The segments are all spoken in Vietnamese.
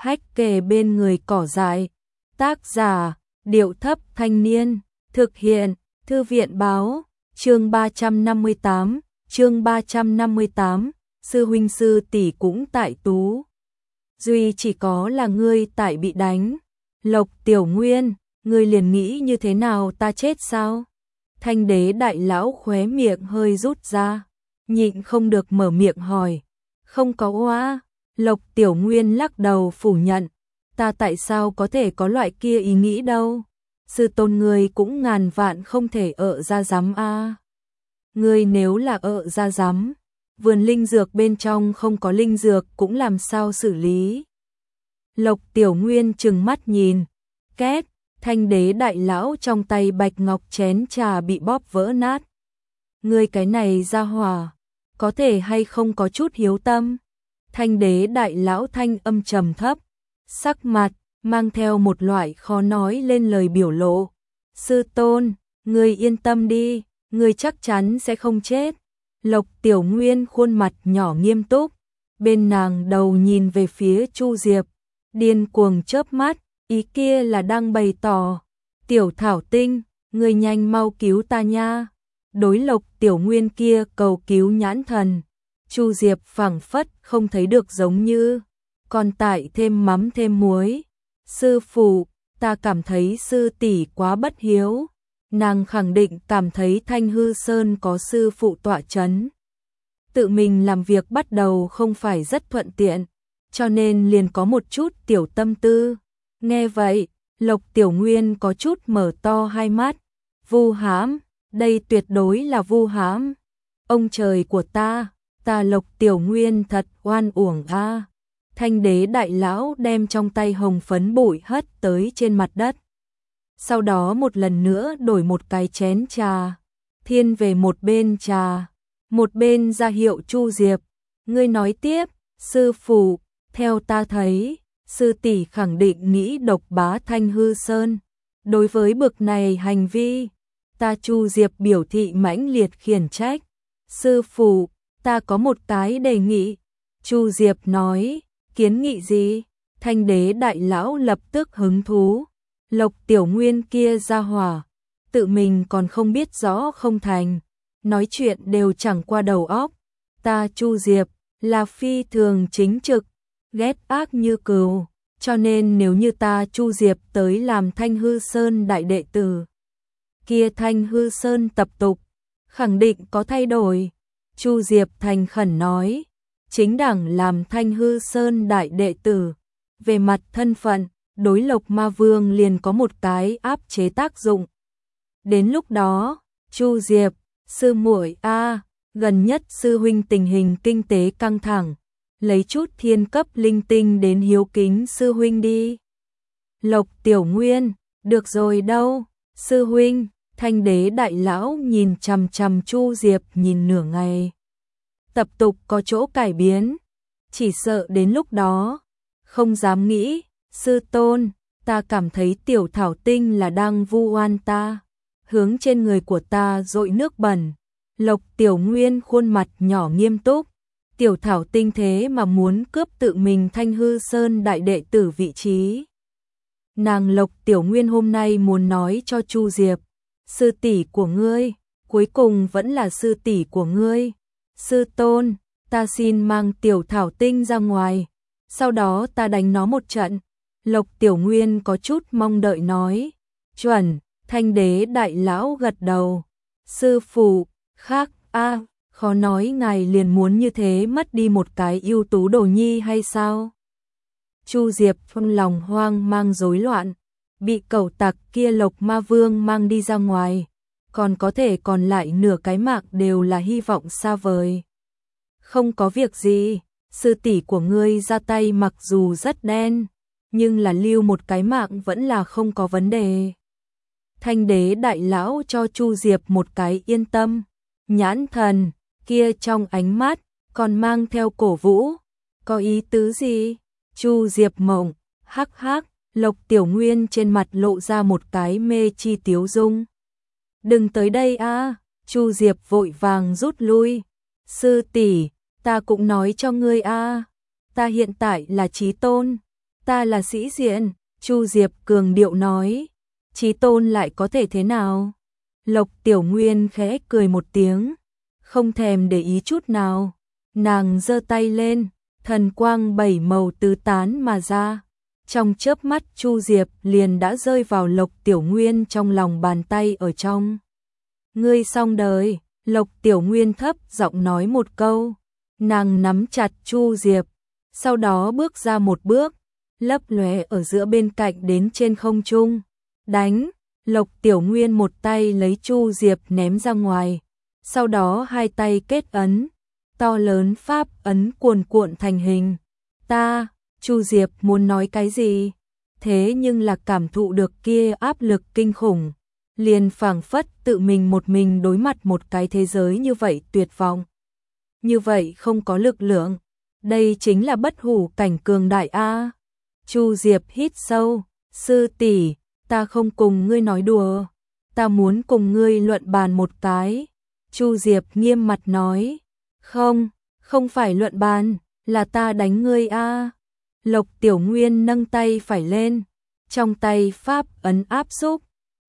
hách kề bên người cỏ dại. Tác giả, Điệu Thấp Thanh Niên. Thực hiện, Thư viện báo. Chương 358, sư huynh sư tỷ cũng tại tú. Duy chỉ có là ngươi tại bị đánh. Lộc Tiểu Nguyên, ngươi liền nghĩ như thế nào, ta chết sao? Thanh đế đại lão khóe miệng hơi rút ra, nhịn không được mở miệng hỏi. Không có oa. Lộc Tiểu Nguyên lắc đầu phủ nhận. Ta tại sao có thể có loại kia ý nghĩ đâu? Sư tôn ngươi cũng ngàn vạn không thể ợ ra dám a. Ngươi nếu là ợ ra dám, vườn linh dược bên trong không có linh dược cũng làm sao xử lý? Lộc Tiểu Nguyên trừng mắt nhìn, két, thanh đế đại lão trong tay bạch ngọc chén trà bị bóp vỡ nát. Ngươi cái này ra hỏa, có thể hay không có chút hiếu tâm? Thanh đế đại lão thanh âm trầm thấp, sắc mặt mang theo một loại khó nói lên lời biểu lộ. Sư tôn, ngươi yên tâm đi, ngươi chắc chắn sẽ không chết. Lộc Tiểu Nguyên khuôn mặt nhỏ nghiêm túc, bên nàng đầu nhìn về phía Chu Diệp, điên cuồng chớp mắt, ý kia là đang bày tỏ. Tiểu Thảo Tinh, ngươi nhanh mau cứu ta nha. Đối Lộc Tiểu Nguyên kia cầu cứu nhãn thần, Chu Diệp phảng phất không thấy được, giống như còn tại thêm mắm thêm muối. Sư phụ, ta cảm thấy sư tỷ quá bất hiếu. Nàng khẳng định cảm thấy Thanh Hư Sơn có sư phụ tọa chấn, tự mình làm việc bắt đầu không phải rất thuận tiện, cho nên liền có một chút tiểu tâm tư. Nghe vậy, Lộc Tiểu Nguyên có chút mở to hai mắt. Vu hãm, đây tuyệt đối là vu hãm. Ông trời của ta Lộc Tiểu Nguyên thật oan uổng a. Thanh đế đại lão đem trong tay hồng phấn bụi hất tới trên mặt đất. Sau đó một lần nữa đổi một cái chén trà, thiên về một bên trà, một bên ra hiệu Chu Diệp. Ngươi nói tiếp. Sư phụ, theo ta thấy, sư tỷ khẳng định nghĩ độc bá Thanh Hư Sơn. Đối với bực này hành vi, ta Chu Diệp biểu thị mãnh liệt khiển trách. Sư phụ, ta có một cái đề nghị. Chu Diệp nói. Kiến nghị gì? Thanh đế đại lão lập tức hứng thú. Lộc Tiểu Nguyên kia ra hỏa, tự mình còn không biết rõ không thành, nói chuyện đều chẳng qua đầu óc. Ta Chu Diệp là phi thường chính trực, ghét ác như cừu, cho nên nếu như ta Chu Diệp tới làm Thanh Hư Sơn đại đệ tử, kia Thanh Hư Sơn tập tục khẳng định có thay đổi. Chu Diệp thành khẩn nói, chính đẳng làm Thanh Hư Sơn đại đệ tử, về mặt thân phận, đối Lộc Ma Vương liền có một cái áp chế tác dụng. Đến lúc đó, Chu Diệp, sư muội a, gần nhất sư huynh tình hình kinh tế căng thẳng, lấy chút thiên cấp linh tinh đến hiếu kính sư huynh đi. Lộc Tiểu Nguyên, được rồi đâu, sư huynh. Thanh đế đại lão nhìn chằm chằm Chu Diệp nhìn nửa ngày. Tập tục có chỗ cải biến, chỉ sợ đến lúc đó không dám nghĩ. Sư tôn, ta cảm thấy Tiểu Thảo Tinh là đang vu oan ta, hướng trên người của ta dội nước bẩn. Lộc Tiểu Nguyên khuôn mặt nhỏ nghiêm túc. Tiểu Thảo Tinh thế mà muốn cướp tự mình Thanh Hư Sơn đại đệ tử vị trí. Nàng Lộc Tiểu Nguyên hôm nay muốn nói cho Chu Diệp, sư tỷ của ngươi cuối cùng vẫn là sư tỷ của ngươi. Sư tôn, ta xin mang Tiểu Thảo Tinh ra ngoài, sau đó ta đánh nó một trận. Lộc Tiểu Nguyên có chút mong đợi nói. Chuẩn. Thanh đế đại lão gật đầu. Sư phụ, khác a, khó nói ngài liền muốn như thế mất đi một cái ưu tú đồ nhi hay sao? Chu Diệp trong lòng hoang mang rối loạn, bị cẩu tặc kia Lộc Ma Vương mang đi ra ngoài, còn có thể còn lại nửa cái mạng đều là hy vọng xa vời. Không có việc gì, sư tỷ của ngươi ra tay mặc dù rất đen, nhưng là lưu một cái mạng vẫn là không có vấn đề. Thanh đế đại lão cho Chu Diệp một cái yên tâm, nhãn thần kia trong ánh mắt còn mang theo cổ vũ. Có ý tứ gì? Chu Diệp mộng, hắc hắc. Lộc Tiểu Nguyên trên mặt lộ ra một cái mê chi tiếu dung. Đừng tới đây a. Chu Diệp vội vàng rút lui. Sư tỷ, ta cũng nói cho ngươi a, ta hiện tại là chí tôn, Ta là sĩ diện, Chu Diệp cường điệu nói. Chí tôn lại có thể thế nào? Lộc Tiểu Nguyên khẽ cười một tiếng, không thèm để ý chút nào. Nàng giơ tay lên, thần quang 7 màu tứ tán mà ra. Trong chớp mắt Chu Diệp liền đã rơi vào Lộc Tiểu Nguyên trong lòng bàn tay ở trong. Ngươi xong đời, Lộc Tiểu Nguyên thấp giọng nói một câu. Nàng nắm chặt Chu Diệp, sau đó bước ra một bước, lấp lóe ở giữa bên cạnh đến trên không trung. Đánh! Lộc Tiểu Nguyên một tay lấy Chu Diệp ném ra ngoài, sau đó hai tay kết ấn, to lớn pháp ấn cuồn cuộn thành hình. Chu Diệp muốn nói cái gì, thế nhưng là cảm thụ được kia áp lực kinh khủng, liền phảng phất tự mình một mình đối mặt một cái thế giới như vậy tuyệt vọng. Như vậy không có lực lượng, đây chính là bất hủ cảnh cường đại a. Chu Diệp hít sâu, sư tỷ, ta không cùng ngươi nói đùa, ta muốn cùng ngươi luận bàn một cái. Chu Diệp nghiêm mặt nói, không phải luận bàn, là ta đánh ngươi a. Lộc Tiểu Nguyên nâng tay phải lên, trong tay pháp ấn áp xúc,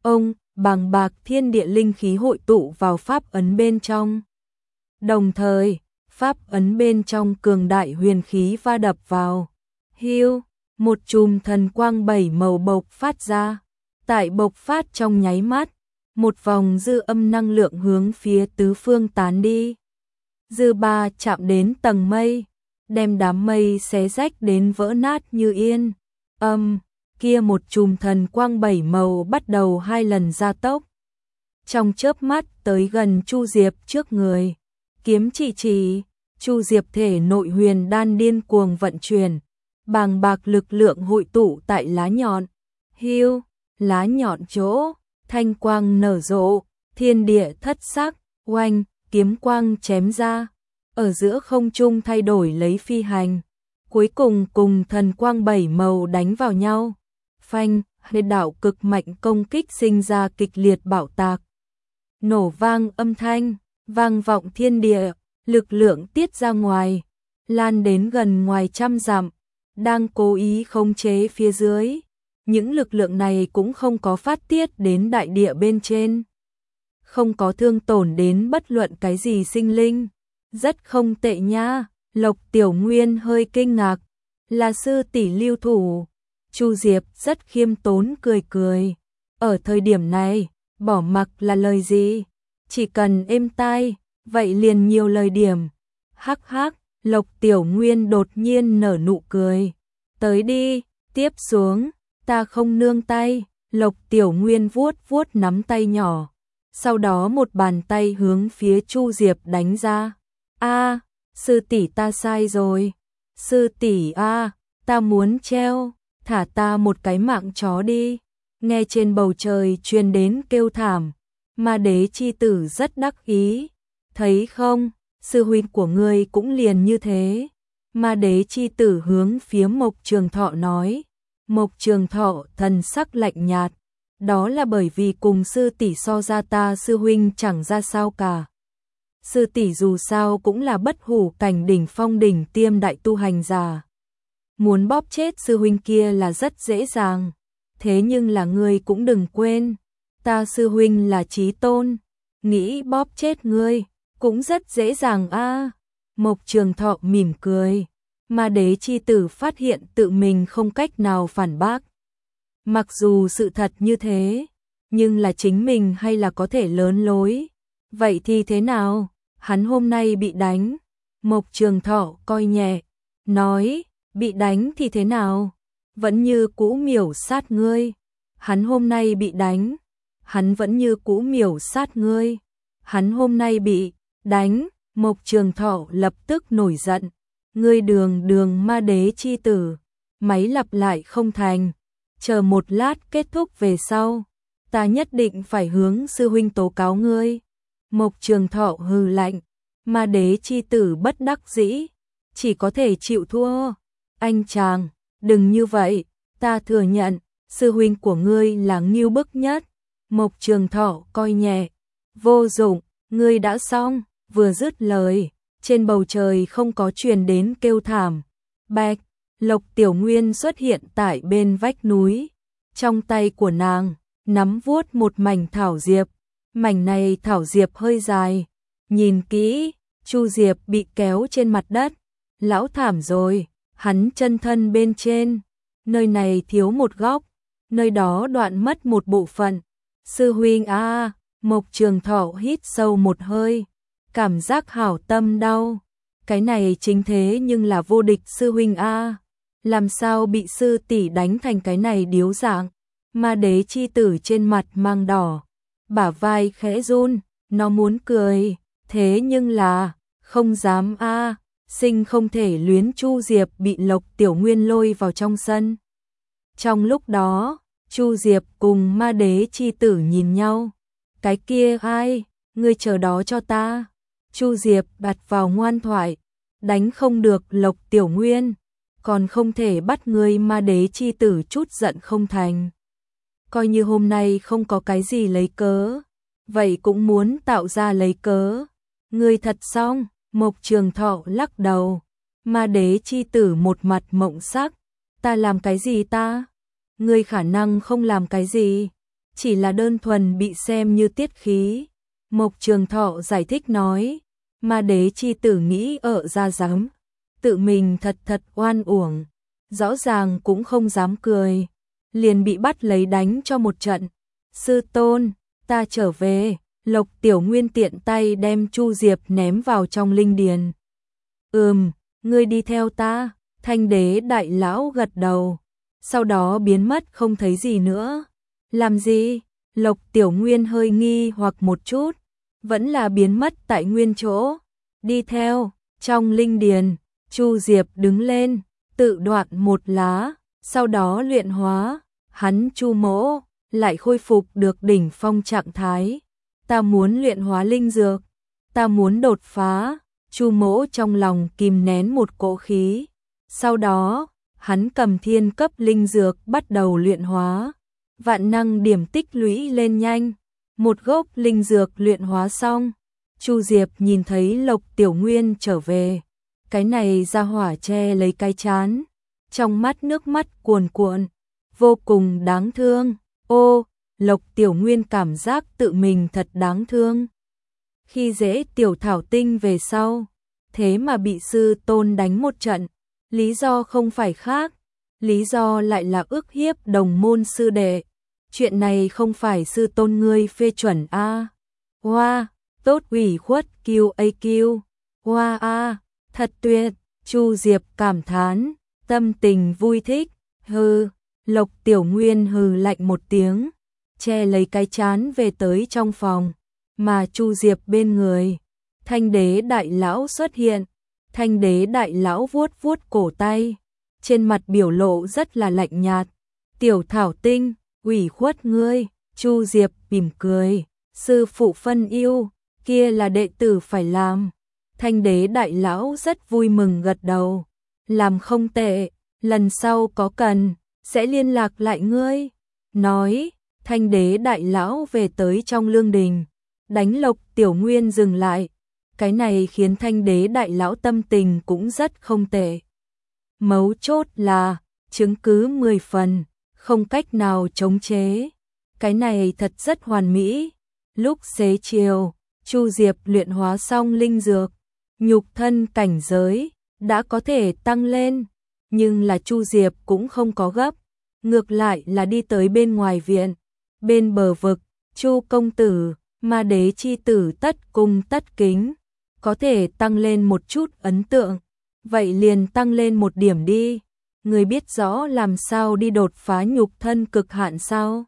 bàng bạc thiên địa linh khí hội tụ vào pháp ấn bên trong. Đồng thời, pháp ấn bên trong cường đại huyền khí va đập vào. Hiu, một chùm thần quang 7 màu bộc phát ra. Tại bộc phát trong nháy mắt, một vòng dư âm năng lượng hướng phía tứ phương tán đi. Dư ba chạm đến tầng mây, đem đám mây xé rách đến vỡ nát như yên. Kia một chùm thần quang 7 màu bắt đầu 2 lần gia tốc. Trong chớp mắt tới gần Chu Diệp trước người. Kiếm chỉ, Chu Diệp thể nội huyền đan điên cuồng vận chuyển, bàng bạc lực lượng hội tụ tại lá nhọn. Hiu, lá nhọn chỗ, thanh quang nở rộ, thiên địa thất sắc, oanh, kiếm quang chém ra, ở giữa không trung thay đổi lấy phi hành, cuối cùng cùng thần quang 7 màu đánh vào nhau. Phanh, hệ đạo cực mạnh công kích sinh ra kịch liệt bạo tạc. Nổ vang âm thanh, vang vọng thiên địa, lực lượng tiết ra ngoài, lan đến gần ngoài trăm dặm, đang cố ý khống chế phía dưới. Những lực lượng này cũng không có phát tiết đến đại địa bên trên, không có thương tổn đến bất luận cái gì sinh linh. Rất không tệ nha. Lộc Tiểu Nguyên hơi kinh ngạc, là sư tỷ lưu thủ. Chu Diệp rất khiêm tốn cười cười. Ở thời điểm này, bỏ mặc là lời gì, chỉ cần êm tai, vậy liền nhiều lời điểm. Hắc hắc, Lộc Tiểu Nguyên đột nhiên nở nụ cười. Tới đi, tiếp xuống, ta không nương tay. Lộc Tiểu Nguyên vuốt vuốt nắm tay nhỏ, sau đó một bàn tay hướng phía Chu Diệp đánh ra. Sư tỷ ta sai rồi. Sư tỷ ta muốn treo, thả ta một cái mạng chó đi. Nghe trên bầu trời truyền đến kêu thảm, Ma Đế chi tử rất đắc ý. Thấy không, sư huynh của ngươi cũng liền như thế. Ma Đế chi tử hướng phía Mộc Trường Thọ nói. Mộc Trường Thọ thần sắc lạnh nhạt, đó là bởi vì cùng sư tỷ so ra ta sư huynh chẳng ra sao cả. Sư tỷ dù sao cũng là bất hủ cảnh đỉnh phong đỉnh tiêm đại tu hành giả. Muốn bóp chết sư huynh kia là rất dễ dàng. Thế nhưng là ngươi cũng đừng quên, ta sư huynh là chí tôn, nghĩ bóp chết ngươi cũng rất dễ dàng a. Mộc Trường Thọ mỉm cười. Ma Đế chi tử phát hiện tự mình không cách nào phản bác. Mặc dù sự thật như thế, nhưng là chính mình hay là có thể lớn lối. Vậy thì thế nào? Hắn hôm nay bị đánh. Mộc Trường Thọ coi nhẹ, nói, bị đánh thì thế nào? Vẫn như cũ miểu sát ngươi. Hắn hôm nay bị đánh, hắn vẫn như cũ miểu sát ngươi. Hắn hôm nay bị đánh. Mộc Trường Thọ lập tức nổi giận. Ngươi đường Ma Đế chi tử, máy lặp lại không thành. Chờ một lát kết thúc về sau, ta nhất định phải hướng sư huynh tố cáo ngươi. Mộc Trường Thọ hừ lạnh. Ma Đế chi tử bất đắc dĩ, chỉ có thể chịu thua. Anh chàng, đừng như vậy, ta thừa nhận, sư huynh của ngươi là ngưu bức nhất. Mộc Trường Thọ coi nhẹ, vô dụng, ngươi đã xong. Vừa dứt lời, trên bầu trời không có truyền đến kêu thảm. Bạch, Lộc Tiểu Nguyên xuất hiện tại bên vách núi. Trong tay của nàng, nắm vuốt một mảnh thảo diệp. Mảnh này thảo diệp hơi dài. Nhìn kỹ, Chu Diệp bị kéo trên mặt đất. Lão thảm rồi, hắn chân thân bên trên. Nơi này thiếu một góc, nơi đó đoạn mất một bộ phận. Sư huynh a, Mộc Trường Thọ hít sâu một hơi. Cảm giác hảo tâm đau. Cái này chính thế nhưng là vô địch sư huynh a. Làm sao bị sư tỷ đánh thành cái này điếu dạng. Ma đế chi tử trên mặt mang đỏ. Bả vai khẽ run, nó muốn cười. Thế nhưng là, không dám a. Sinh không thể luyến. Chu Diệp bị Lộc Tiểu Nguyên lôi vào trong sân. Trong lúc đó, Chu Diệp cùng ma đế chi tử nhìn nhau. Cái kia ai, ngươi chờ đó cho ta. Chu Diệp đặt vào ngoan thoại. Đánh không được Lộc Tiểu Nguyên, còn không thể bắt ngươi. Ma đế chi tử chút giận không thành. Coi như hôm nay không có cái gì lấy cớ, vậy cũng muốn tạo ra lấy cớ. Ngươi thật xong. Mộc Trường Thọ lắc đầu. Ma đế chi tử một mặt mộng sắc. Ta làm cái gì ta? Ngươi khả năng không làm cái gì, chỉ là đơn thuần bị xem như tiết khí. Mộc Trường Thọ giải thích nói. Ma đế chi tử nghĩ ở ra dám. Tự mình thật oan uổng. Rõ ràng cũng không dám cười. Liền bị bắt lấy đánh cho một trận. Sư tôn, ta trở về. Lộc Tiểu Nguyên tiện tay đem Chu Diệp ném vào trong linh điền. Ngươi đi theo ta. Thanh đế đại lão gật đầu. Sau đó biến mất không thấy gì nữa. Làm gì? Lộc Tiểu Nguyên hơi nghi hoặc một chút. Vẫn là biến mất tại nguyên chỗ. Đi theo. Trong linh điền, Chu Diệp đứng lên, tự đoạn một lá. Sau đó luyện hóa. Hắn Chu mỗ lại khôi phục được đỉnh phong trạng thái. Ta muốn luyện hóa linh dược. Ta muốn đột phá. Chu mỗ trong lòng kìm nén một cỗ khí. Sau đó, hắn cầm thiên cấp linh dược bắt đầu luyện hóa. Vạn năng điểm tích lũy lên nhanh. Một gốc linh dược luyện hóa xong. Chu Diệp nhìn thấy Lộc Tiểu Nguyên trở về. Cái này ra hỏa che lấy cái trán. Trong mắt nước mắt cuồn cuộn. Vô cùng đáng thương. Ô, Lộc Tiểu Nguyên cảm giác tự mình thật đáng thương. Khi dễ Tiểu Thảo Tinh về sau, thế mà bị sư tôn đánh một trận. Lý do không phải khác, lý do lại là ức hiếp đồng môn sư đệ. Chuyện này không phải sư tôn ngươi phê chuẩn a. Wow, tốt ủy khuất QAQ. Wow a, thật tuyệt. Chu Diệp cảm thán, tâm tình vui thích. Hừ, Lộc Tiểu Nguyên hừ lạnh một tiếng, che lấy cái trán về tới trong phòng. Mà Chu Diệp bên người, Thanh đế đại lão xuất hiện. Thanh đế đại lão vuốt vuốt cổ tay, trên mặt biểu lộ rất là lạnh nhạt. Tiểu Thảo Tinh, ủy khuất ngươi. Chu Diệp mỉm cười, sư phụ phân yêu, kia là đệ tử phải làm. Thanh đế đại lão rất vui mừng gật đầu. Làm không tệ, lần sau có cần, sẽ liên lạc lại ngươi. Nói, Thanh đế đại lão về tới trong lương đình, đánh Lộc Tiểu Nguyên dừng lại. Cái này khiến Thanh đế đại lão tâm tình cũng rất không tệ. Mấu chốt là, chứng cứ 10 phần, không cách nào chống chế. Cái này thật rất hoàn mỹ. Lúc xế chiều, Chu Diệp luyện hóa xong linh dược, nhục thân cảnh giới đã có thể tăng lên, nhưng là Chu Diệp cũng không có gấp, ngược lại là đi tới bên ngoài viện, bên bờ vực. Chu công tử, ma đế chi tử tất cung tất kính, có thể tăng lên một chút ấn tượng, vậy liền tăng lên một điểm đi. Người biết rõ làm sao đi đột phá nhục thân cực hạn sao?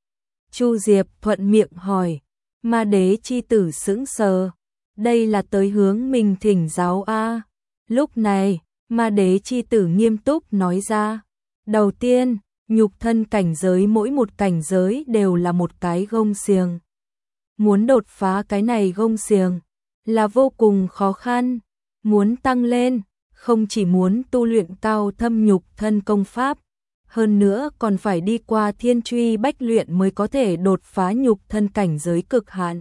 Chu Diệp thuận miệng hỏi. Ma đế chi tử sững sờ, đây là tới hướng mình thỉnh giáo a. Lúc này, ma đế chi tử nghiêm túc nói ra. Đầu tiên, nhục thân cảnh giới mỗi một cảnh giới đều là một cái gông xiềng. Muốn đột phá cái này gông xiềng là vô cùng khó khăn. Muốn tăng lên, không chỉ muốn tu luyện cao thâm nhục thân công pháp, hơn nữa còn phải đi qua thiên truy bách luyện mới có thể đột phá nhục thân cảnh giới cực hạn.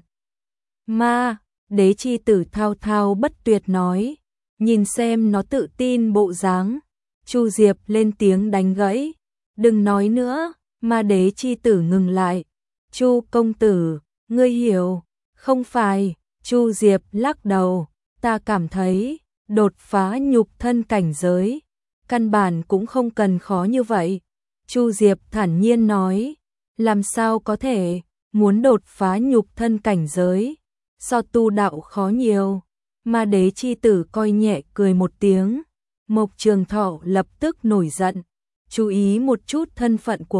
Ma đế chi tử thao thao bất tuyệt nói, nhìn xem nó tự tin bộ dáng, Chu Diệp lên tiếng đánh gãy. Đừng nói nữa, Ma Đế chi tử ngừng lại. Chu công tử, ngươi hiểu, không phải, Chu Diệp lắc đầu, ta cảm thấy, đột phá nhục thân cảnh giới, căn bản cũng không cần khó như vậy. Chu Diệp thản nhiên nói, làm sao có thể, muốn đột phá nhục thân cảnh giới, so tu đạo khó nhiều. Ma Đế chi tử coi nhẹ cười một tiếng, Mộc Trường Thọ lập tức nổi giận, chú ý một chút thân phận của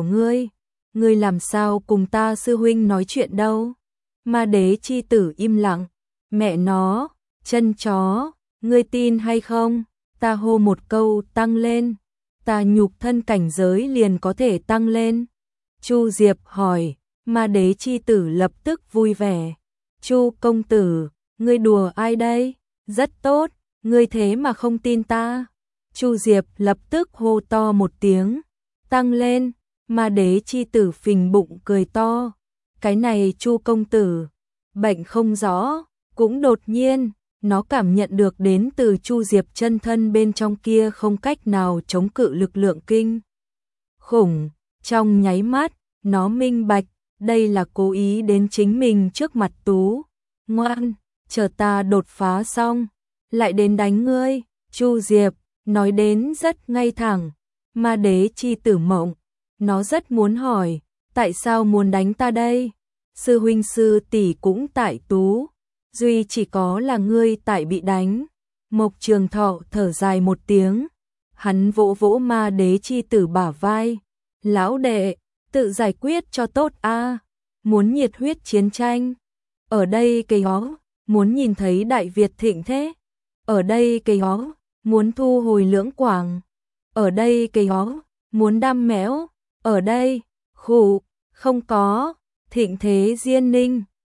ngươi làm sao cùng ta sư huynh nói chuyện đâu. Ma Đế chi tử im lặng, mẹ nó, chân chó, ngươi tin hay không, ta hô một câu tăng lên, ta nhục thân cảnh giới liền có thể tăng lên. Chu Diệp hỏi, Ma Đế chi tử lập tức vui vẻ, Chu công tử, ngươi đùa ai đây, rất tốt, ngươi thế mà không tin ta. Chu Diệp lập tức hô to một tiếng, tăng lên. Ma Đế chi tử phình bụng cười to, cái này Chu công tử, bệnh không rõ, cũng đột nhiên, nó cảm nhận được đến từ Chu Diệp chân thân bên trong kia không cách nào chống cự lực lượng kinh khủng, trong nháy mắt, nó minh bạch, đây là cố ý đến chính mình trước mặt Tú. Ngoan, chờ ta đột phá xong, lại đến đánh ngươi. Chu Diệp nói đến rất ngay thẳng. Ma Đế chi tử mộng, nó rất muốn hỏi, tại sao muốn đánh ta đây? Sư huynh sư tỷ cũng tại Tú, duy chỉ có là ngươi tại bị đánh. Mộc Trường Thọ thở dài một tiếng, hắn vỗ vỗ Ma Đế chi tử bả vai, lão đệ, tự giải quyết cho tốt a, muốn nhiệt huyết chiến tranh. Ở đây cây ó, muốn nhìn thấy Đại Việt thịnh thế. Ở đây cây ó, muốn thu hồi Lưỡng Quảng. Ở đây cây ó, muốn đam mẽo. Ở đây, khụ, không có, thịnh thế Diên Ninh.